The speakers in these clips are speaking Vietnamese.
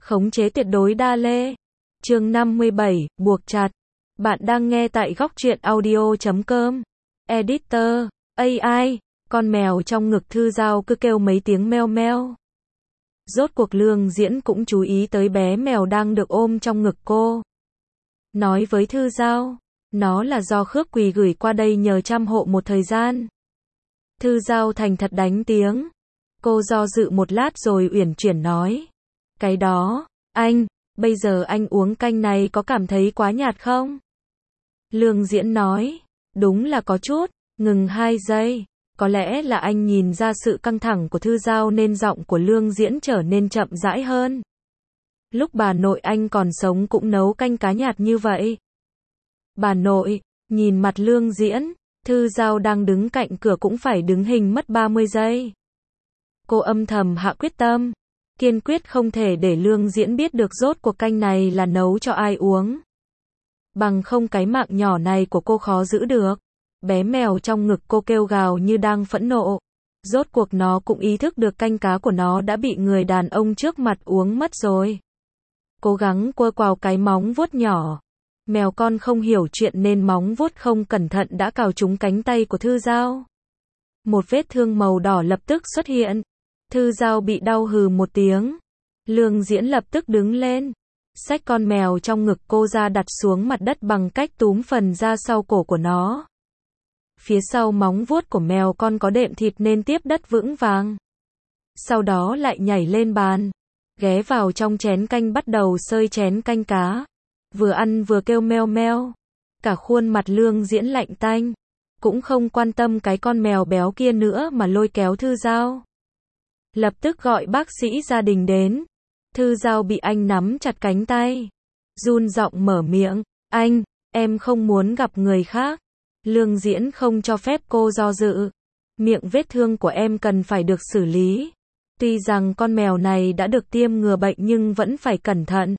Khống chế tuyệt đối đa lê. Chương 57, buộc chặt. Bạn đang nghe tại góc truyện audio.com. Editor, AI, con mèo trong ngực Thư Dao cứ kêu mấy tiếng meo meo. Rốt cuộc Lương Diễn cũng chú ý tới bé mèo đang được ôm trong ngực cô. Nói với Thư Dao, nó là do Khước Quỳ gửi qua đây nhờ chăm hộ một thời gian. Thư Dao thành thật đánh tiếng. Cô do dự một lát rồi uyển chuyển nói. Cái đó, anh, bây giờ anh uống canh này có cảm thấy quá nhạt không? Lương Diễn nói, đúng là có chút, ngừng 2 giây. Có lẽ là anh nhìn ra sự căng thẳng của Thư Dao nên giọng của Lương Diễn trở nên chậm rãi hơn. Lúc bà nội anh còn sống cũng nấu canh cá nhạt như vậy. Bà nội, nhìn mặt Lương Diễn, Thư Dao đang đứng cạnh cửa cũng phải đứng hình mất 30 giây. Cô âm thầm hạ quyết tâm, kiên quyết không thể để Lương Diễn biết được rốt cuộc canh này là nấu cho ai uống. Bằng không cái mạng nhỏ này của cô khó giữ được. Bé mèo trong ngực cô kêu gào như đang phẫn nộ. Rốt cuộc nó cũng ý thức được canh cá của nó đã bị người đàn ông trước mặt uống mất rồi. Cố gắng quơ quào cái móng vuốt nhỏ. Mèo con không hiểu chuyện nên móng vuốt không cẩn thận đã cào trúng cánh tay của Thư Dao. Một vết thương màu đỏ lập tức xuất hiện. Thư Dao bị đau hừ một tiếng. Lương Diễn lập tức đứng lên, xách con mèo trong ngực cô ra đặt xuống mặt đất bằng cách túm phần da sau cổ của nó. Phía sau móng vuốt của mèo con có đệm thịt nên tiếp đất vững vàng. Sau đó lại nhảy lên bàn, ghé vào trong chén canh bắt đầu xơi chén canh cá. Vừa ăn vừa kêu meo meo. Cả khuôn mặt Lương Diễn lạnh tanh, cũng không quan tâm cái con mèo béo kia nữa mà lôi kéo Thư Dao. Lập tức gọi bác sĩ gia đình đến. Thư Dao bị anh nắm chặt cánh tay, run giọng mở miệng, anh, em không muốn gặp người khác. Lương Diễn không cho phép cô do dự. Miệng vết thương của em cần phải được xử lý. Tuy rằng con mèo này đã được tiêm ngừa bệnh nhưng vẫn phải cẩn thận.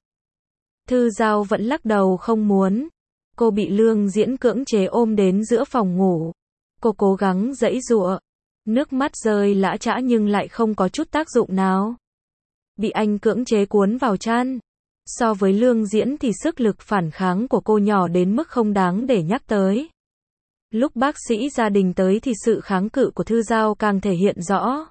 Thư Dao vẫn lắc đầu không muốn. Cô bị Lương Diễn cưỡng chế ôm đến giữa phòng ngủ. Cô cố gắng giãy giụa. Nước mắt rơi lã chã nhưng lại không có chút tác dụng nào. Bị anh cưỡng chế cuốn vào chăn. So với Lương Diễn thì sức lực phản kháng của cô nhỏ đến mức không đáng để nhắc tới. Lúc bác sĩ gia đình tới thì sự kháng cự của Thư Dao càng thể hiện rõ.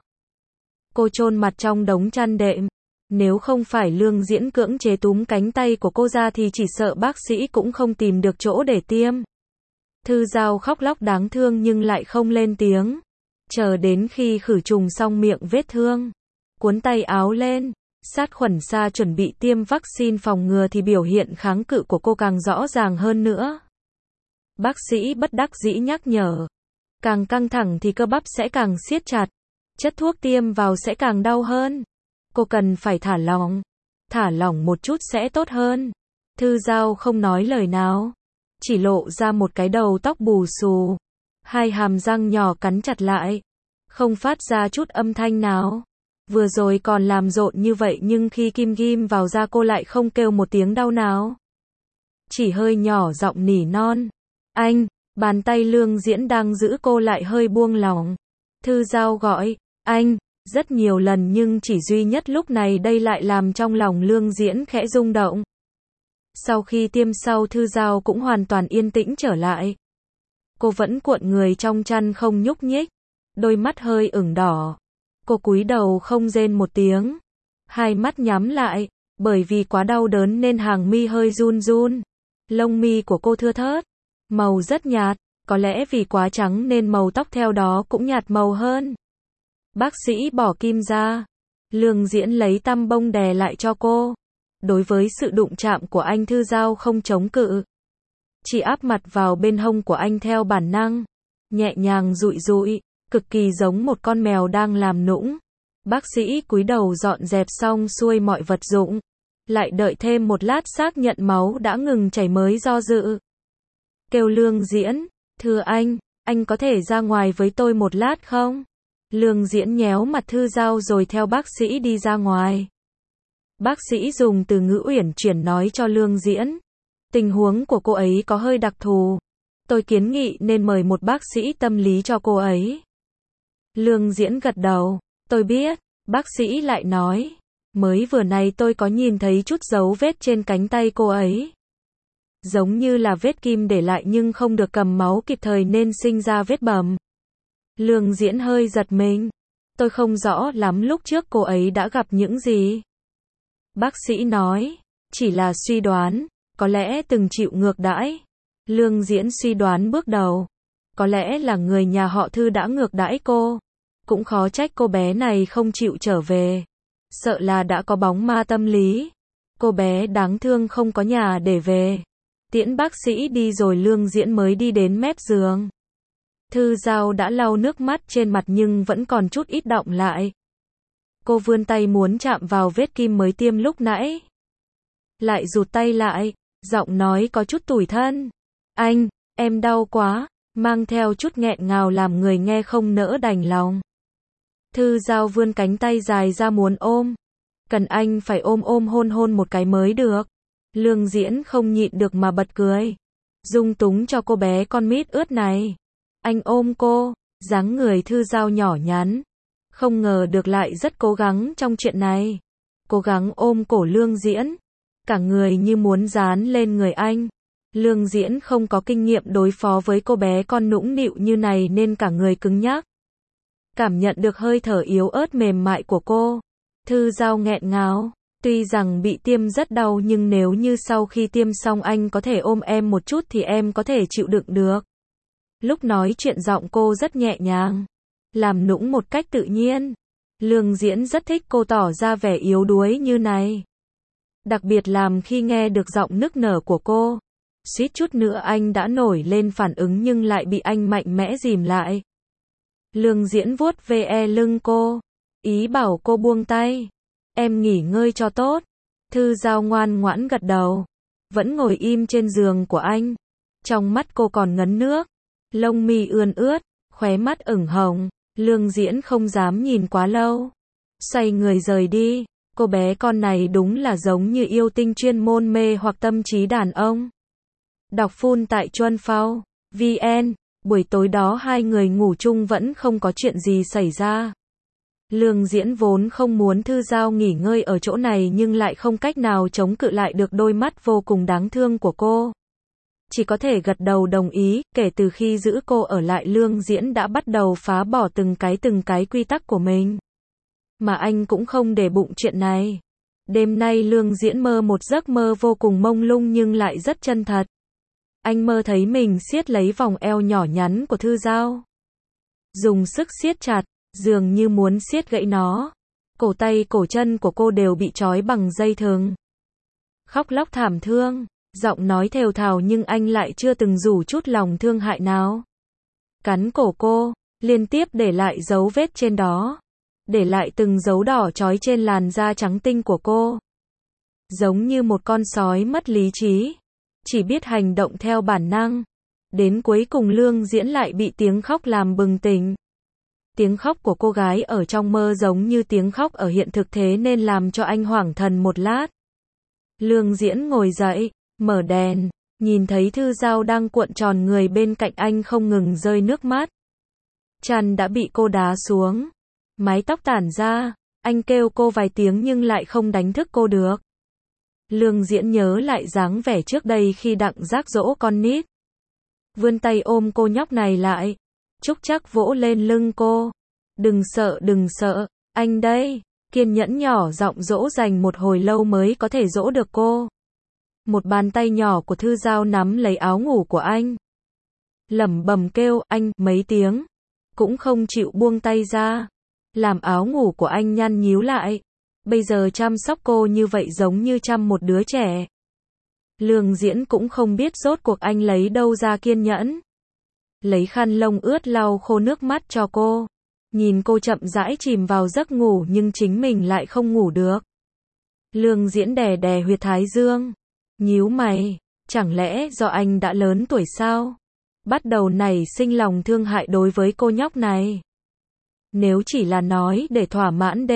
Cô chôn mặt trong đống chăn đệm. Nếu không phải Lương Diễn cưỡng chế túm cánh tay của cô ra thì chỉ sợ bác sĩ cũng không tìm được chỗ để tiêm. Thư Dao khóc lóc đáng thương nhưng lại không lên tiếng. Chờ đến khi khử trùng xong miệng vết thương, cuốn tay áo lên, sát khuẩn xa chuẩn bị tiêm vaccine phòng ngừa thì biểu hiện kháng cự của cô càng rõ ràng hơn nữa. Bác sĩ bất đắc dĩ nhắc nhở, càng căng thẳng thì cơ bắp sẽ càng siết chặt, chất thuốc tiêm vào sẽ càng đau hơn. Cô cần phải thả lỏng một chút sẽ tốt hơn. Thư Dao không nói lời nào, chỉ lộ ra một cái đầu tóc bù xù, hai hàm răng nhỏ cắn chặt lại, không phát ra chút âm thanh nào. Vừa rồi còn làm rộn như vậy nhưng khi kim ghim vào da cô lại không kêu một tiếng đau nào. Chỉ hơi nhỏ giọng nỉ non. Anh, bàn tay Lương Diễn đang giữ cô lại hơi buông lỏng. Thư Dao gọi, anh, rất nhiều lần nhưng chỉ duy nhất lúc này đây lại làm trong lòng Lương Diễn khẽ rung động. Sau khi tiêm sau Thư Dao cũng hoàn toàn yên tĩnh trở lại. Cô vẫn cuộn người trong chăn không nhúc nhích, đôi mắt hơi ửng đỏ. Cô cúi đầu không rên một tiếng, hai mắt nhắm lại, bởi vì quá đau đớn nên hàng mi hơi run run. Lông mi của cô thưa thớt, màu rất nhạt, có lẽ vì quá trắng nên màu tóc theo đó cũng nhạt màu hơn. Bác sĩ bỏ kim ra, Lương Diễn lấy tăm bông đè lại cho cô. Đối với sự đụng chạm của anh Thư Dao không chống cự, chỉ áp mặt vào bên hông của anh theo bản năng, nhẹ nhàng dụi dụi, cực kỳ giống một con mèo đang làm nũng. Bác sĩ cúi đầu dọn dẹp xong xuôi mọi vật dụng, lại đợi thêm một lát xác nhận máu đã ngừng chảy mới do dự. Kêu Lương Diễn, thưa anh có thể ra ngoài với tôi một lát không? Lương Diễn nhéo mặt Thư Dao rồi theo bác sĩ đi ra ngoài. Bác sĩ dùng từ ngữ uyển chuyển nói cho Lương Diễn, tình huống của cô ấy có hơi đặc thù. Tôi kiến nghị nên mời một bác sĩ tâm lý cho cô ấy. Lương Diễn gật đầu, tôi biết. Bác sĩ lại nói, Mới vừa này tôi có nhìn thấy chút dấu vết trên cánh tay cô ấy. Giống như là vết kim để lại nhưng không được cầm máu kịp thời nên sinh ra vết bầm. Lương Diễn hơi giật mình. Tôi không rõ lắm lúc trước cô ấy đã gặp những gì. Bác sĩ nói, chỉ là suy đoán, có lẽ từng chịu ngược đãi. Lương Diễn suy đoán bước đầu, có lẽ là người nhà họ Thư đã ngược đãi cô. Cũng khó trách cô bé này không chịu trở về. Sợ là đã có bóng ma tâm lý. Cô bé đáng thương không có nhà để về. Tiễn bác sĩ đi rồi Lương Diễn mới đi đến mép giường. Thư Giao đã lau nước mắt trên mặt nhưng vẫn còn chút ít đọng lại. Cô vươn tay muốn chạm vào vết kim mới tiêm lúc nãy. Lại rụt tay lại, giọng nói có chút tủi thân. Anh, em đau quá, mang theo chút nghẹn ngào làm người nghe không nỡ đành lòng. Thư Giao vươn cánh tay dài ra muốn ôm. Cần anh phải ôm hôn hôn một cái mới được. Lương Diễn không nhịn được mà bật cười. Dung túng cho cô bé con mít ướt này. Anh ôm cô, dáng người Thư Giao nhỏ nhắn. Không ngờ được lại rất cố gắng trong chuyện này. Cố gắng ôm cổ Lương Diễn. Cả người như muốn dán lên người anh. Lương Diễn không có kinh nghiệm đối phó với cô bé con nũng nịu như này nên cả người cứng nhắc. Cảm nhận được hơi thở yếu ớt mềm mại của cô. Thư Giao nghẹn ngào. Tuy rằng bị tiêm rất đau nhưng nếu như sau khi tiêm xong anh có thể ôm em một chút thì em có thể chịu đựng được. Lúc nói chuyện giọng cô rất nhẹ nhàng. Làm nũng một cách tự nhiên. Lương Diễn rất thích cô tỏ ra vẻ yếu đuối như này. Đặc biệt làm khi nghe được giọng nức nở của cô. Suýt chút nữa anh đã nổi lên phản ứng nhưng lại bị anh mạnh mẽ dìm lại. Lương Diễn vuốt ve lưng cô. Ý bảo cô buông tay. Em nghỉ ngơi cho tốt. Thư Giao ngoan ngoãn gật đầu. Vẫn ngồi im trên giường của anh. Trong mắt cô còn ngấn nước. Lông mi ươn ướt. Khóe mắt ửng hồng. Lương Diễn không dám nhìn quá lâu. Xoay người rời đi. Cô bé con này đúng là giống như yêu tinh chuyên môn mê hoặc tâm trí đàn ông. Đọc full tại Chuan Phao VN. Buổi tối đó hai người ngủ chung vẫn không có chuyện gì xảy ra. Lương Diễn vốn không muốn Thư Giao nghỉ ngơi ở chỗ này nhưng lại không cách nào chống cự lại được đôi mắt vô cùng đáng thương của cô. Chỉ có thể gật đầu đồng ý. Kể từ khi giữ cô ở lại Lương Diễn đã bắt đầu phá bỏ từng cái quy tắc của mình. Mà anh cũng không để bụng chuyện này. Đêm nay Lương Diễn mơ một giấc mơ vô cùng mông lung nhưng lại rất chân thật. Anh mơ thấy mình siết lấy vòng eo nhỏ nhắn của Thư Giao. Dùng sức siết chặt, dường như muốn siết gãy nó. Cổ tay cổ chân của cô đều bị trói bằng dây thừng. Khóc lóc thảm thương, giọng nói thều thào nhưng anh lại chưa từng rủ chút lòng thương hại nào. Cắn cổ cô, liên tiếp để lại dấu vết trên đó. Để lại từng dấu đỏ trói trên làn da trắng tinh của cô. Giống như một con sói mất lý trí. Chỉ biết hành động theo bản năng. Đến cuối cùng Lương Diễn lại bị tiếng khóc làm bừng tỉnh. Tiếng khóc của cô gái ở trong mơ giống như tiếng khóc ở hiện thực thế nên làm cho anh hoảng thần một lát. Lương Diễn ngồi dậy, mở đèn, nhìn thấy Thư Giao đang cuộn tròn người bên cạnh anh không ngừng rơi nước mắt. Chăn đã bị cô đá xuống. Mái tóc tản ra, anh kêu cô vài tiếng nhưng lại không đánh thức cô được. Lương Diễn nhớ lại dáng vẻ trước đây khi Đặng Giác dỗ con nít. Vươn tay ôm cô nhóc này lại. Trúc Trắc vỗ lên lưng cô. Đừng sợ, anh đây. Kiên nhẫn nhỏ giọng dỗ dành một hồi lâu mới có thể dỗ được cô. Một bàn tay nhỏ của Thư Giao nắm lấy áo ngủ của anh. Lẩm bẩm kêu anh mấy tiếng. Cũng không chịu buông tay ra. Làm áo ngủ của anh nhăn nhíu lại. Bây giờ chăm sóc cô như vậy giống như chăm một đứa trẻ. Lương Diễn cũng không biết rốt cuộc anh lấy đâu ra kiên nhẫn. Lấy khăn lông ướt lau khô nước mắt cho cô. Nhìn cô chậm rãi chìm vào giấc ngủ nhưng chính mình lại không ngủ được. Lương Diễn đè đè huyệt thái dương. Nhíu mày, chẳng lẽ do anh đã lớn tuổi sao? Bắt đầu nảy sinh lòng thương hại đối với cô nhóc này. Nếu chỉ là nói để thỏa mãn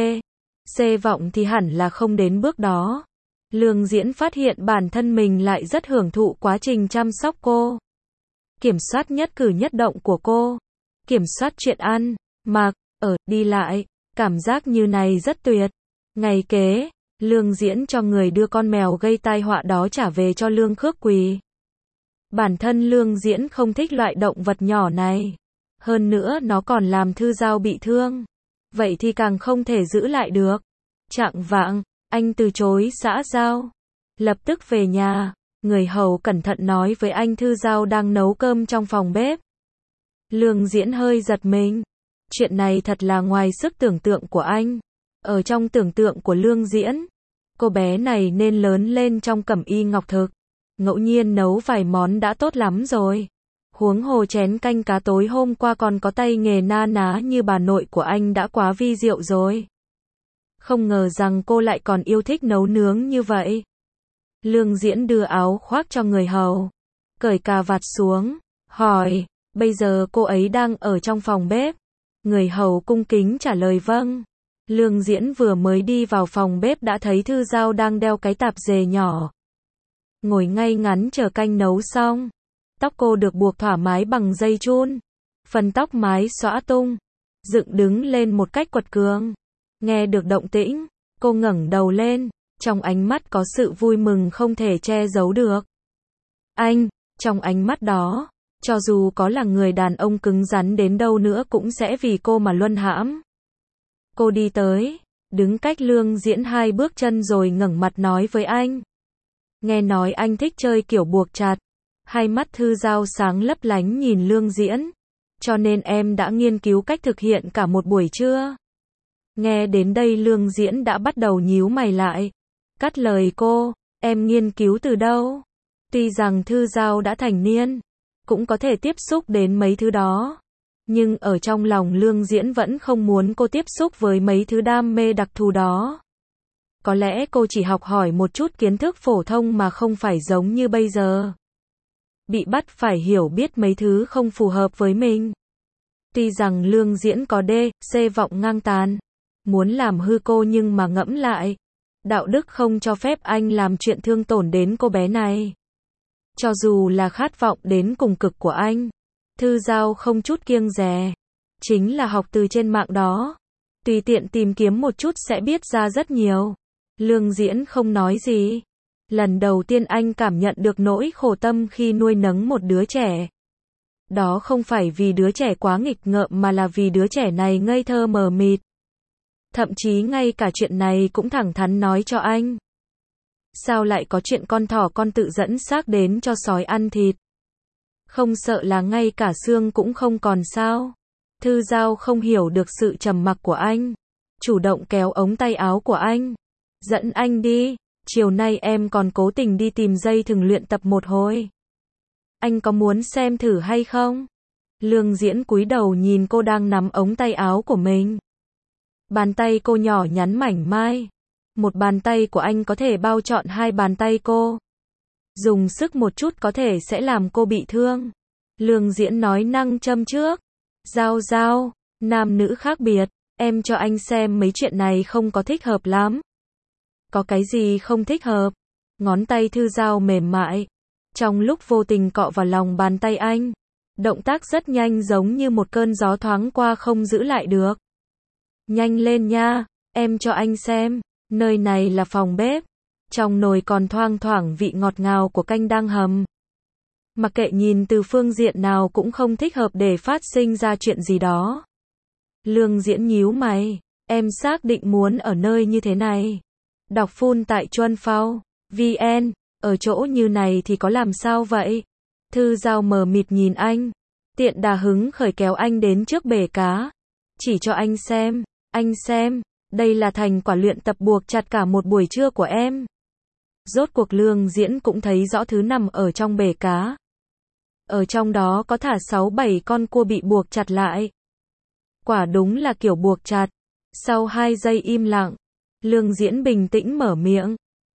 C vọng thì hẳn là không đến bước đó. Lương Diễn phát hiện bản thân mình lại rất hưởng thụ quá trình chăm sóc cô. Kiểm soát nhất cử nhất động của cô. Kiểm soát chuyện ăn, mặc, ở, đi lại. Cảm giác như này rất tuyệt. Ngày kế, Lương Diễn cho người đưa con mèo gây tai họa đó trả về cho Lương Khước Quỳ. Bản thân Lương Diễn không thích loại động vật nhỏ này. Hơn nữa nó còn làm Thư Giao bị thương. Vậy thì càng không thể giữ lại được. Chạng vạng, anh từ chối xã giao. Lập tức về nhà, người hầu cẩn thận nói với anh Thư Giao đang nấu cơm trong phòng bếp. Lương Diễn hơi giật mình. Chuyện này thật là ngoài sức tưởng tượng của anh. Ở trong tưởng tượng của Lương Diễn, cô bé này nên lớn lên trong cẩm y ngọc thực. Ngẫu nhiên nấu vài món đã tốt lắm rồi. Huống hồ chén canh cá tối hôm qua còn có tay nghề na ná như bà nội của anh đã quá vi diệu rồi. Không ngờ rằng cô lại còn yêu thích nấu nướng như vậy. Lương Diễn đưa áo khoác cho người hầu, cởi cà vạt xuống, hỏi, bây giờ cô ấy đang ở trong phòng bếp. Người hầu cung kính trả lời vâng. Lương Diễn vừa mới đi vào phòng bếp đã thấy Thư Giao đang đeo cái tạp dề nhỏ. Ngồi ngay ngắn chờ canh nấu xong. Tóc cô được buộc thoải mái bằng dây chun. Phần tóc mái xõa tung, dựng đứng lên một cách quật cường. Nghe được động tĩnh, cô ngẩng đầu lên, trong ánh mắt có sự vui mừng không thể che giấu được. Anh, trong ánh mắt đó, cho dù có là người đàn ông cứng rắn đến đâu nữa cũng sẽ vì cô mà luân hãm. Cô đi tới, đứng cách Lương Diễn 2 bước chân rồi ngẩng mặt nói với anh. Nghe nói anh thích chơi kiểu buộc chặt. Hai mắt Thư Giao sáng lấp lánh nhìn Lương Diễn. Cho nên em đã nghiên cứu cách thực hiện cả một buổi trưa. Nghe đến đây Lương Diễn đã bắt đầu nhíu mày lại. Cắt lời cô, em nghiên cứu từ đâu? Tuy rằng Thư Giao đã thành niên, cũng có thể tiếp xúc đến mấy thứ đó. Nhưng ở trong lòng Lương Diễn vẫn không muốn cô tiếp xúc với mấy thứ đam mê đặc thù đó. Có lẽ cô chỉ học hỏi một chút kiến thức phổ thông mà không phải giống như bây giờ. Bị bắt phải hiểu biết mấy thứ không phù hợp với mình. Tuy rằng Lương Diễn có C vọng ngang tàn, muốn làm hư cô nhưng mà ngẫm lại, đạo đức không cho phép anh làm chuyện thương tổn đến cô bé này. Cho dù là khát vọng đến cùng cực của anh, Thư Giao không chút kiêng dè. Chính là học từ trên mạng đó. Tùy tiện tìm kiếm một chút sẽ biết ra rất nhiều. Lương Diễn không nói gì. Lần đầu tiên anh cảm nhận được nỗi khổ tâm khi nuôi nấng một đứa trẻ. Đó không phải vì đứa trẻ quá nghịch ngợm mà là vì đứa trẻ này ngây thơ mờ mịt. Thậm chí ngay cả chuyện này cũng thẳng thắn nói cho anh. Sao lại có chuyện con thỏ con tự dẫn xác đến cho sói ăn thịt? Không sợ là ngay cả xương cũng không còn sao? Thư Giao không hiểu được sự trầm mặc của anh. Chủ động kéo ống tay áo của anh. Dẫn anh đi, chiều nay em còn cố tình đi tìm dây thừng luyện tập một hồi. Anh có muốn xem thử hay không? Lương Diễn cúi đầu nhìn cô đang nắm ống tay áo của mình. Bàn tay cô nhỏ nhắn mảnh mai. Một bàn tay của anh có thể bao trọn 2 bàn tay cô. Dùng sức một chút có thể sẽ làm cô bị thương. Lương Diễn nói năng châm trước. Giao, nam nữ khác biệt, em cho anh xem mấy chuyện này không có thích hợp lắm. Có cái gì không thích hợp? Ngón tay Thư Giao mềm mại. Trong lúc vô tình cọ vào lòng bàn tay anh. Động tác rất nhanh giống như một cơn gió thoáng qua không giữ lại được. Nhanh lên nha, em cho anh xem. Nơi này là phòng bếp. Trong nồi còn thoang thoảng vị ngọt ngào của canh đang hầm. Mặc kệ nhìn từ phương diện nào cũng không thích hợp để phát sinh ra chuyện gì đó. Lương Diễn nhíu mày. Em xác định muốn ở nơi như thế này. Đọc full tại Chuân Phao VN. Ở chỗ như này thì có làm sao vậy? Thư Giao mờ mịt nhìn anh. Tiện đà hứng khởi kéo anh đến trước bể cá. Chỉ cho anh xem. Anh xem. Đây là thành quả luyện tập buộc chặt cả một buổi trưa của em. Rốt cuộc Lương Diễn cũng thấy rõ thứ nằm ở trong bể cá. Ở trong đó có thả 6-7 con cua bị buộc chặt lại. Quả đúng là kiểu buộc chặt. Sau 2 giây im lặng, Lương Diễn bình tĩnh mở miệng.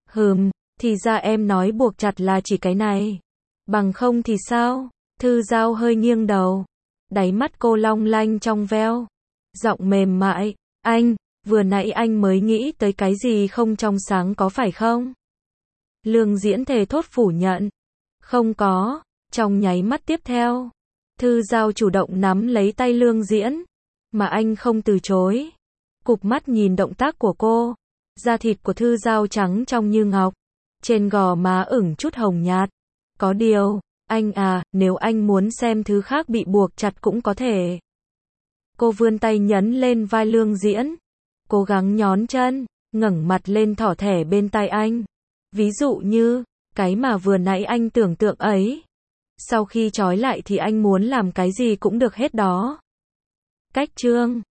Thì ra em nói buộc chặt là chỉ cái này. Bằng không thì sao? Thư Giao hơi nghiêng đầu. Đáy mắt cô long lanh trong veo. Giọng mềm mại. Anh, vừa nãy anh mới nghĩ tới cái gì không trong sáng có phải không? Lương Diễn thề thốt phủ nhận. Không có. Trong nháy mắt tiếp theo, Thư Giao chủ động nắm lấy tay Lương Diễn. Mà anh không từ chối. Cụp mắt nhìn động tác của cô. Da thịt của Thư Giao trắng trong như ngọc, trên gò má ửng chút hồng nhạt. Có điều, anh à, nếu anh muốn xem thứ khác bị buộc chặt cũng có thể. Cô vươn tay nhấn lên vai Lương Diễn, cố gắng nhón chân, ngẩng mặt lên thỏ thẻ bên tai anh. Ví dụ như, cái mà vừa nãy anh tưởng tượng ấy. Sau khi trói lại thì anh muốn làm cái gì cũng được hết đó. Cách chương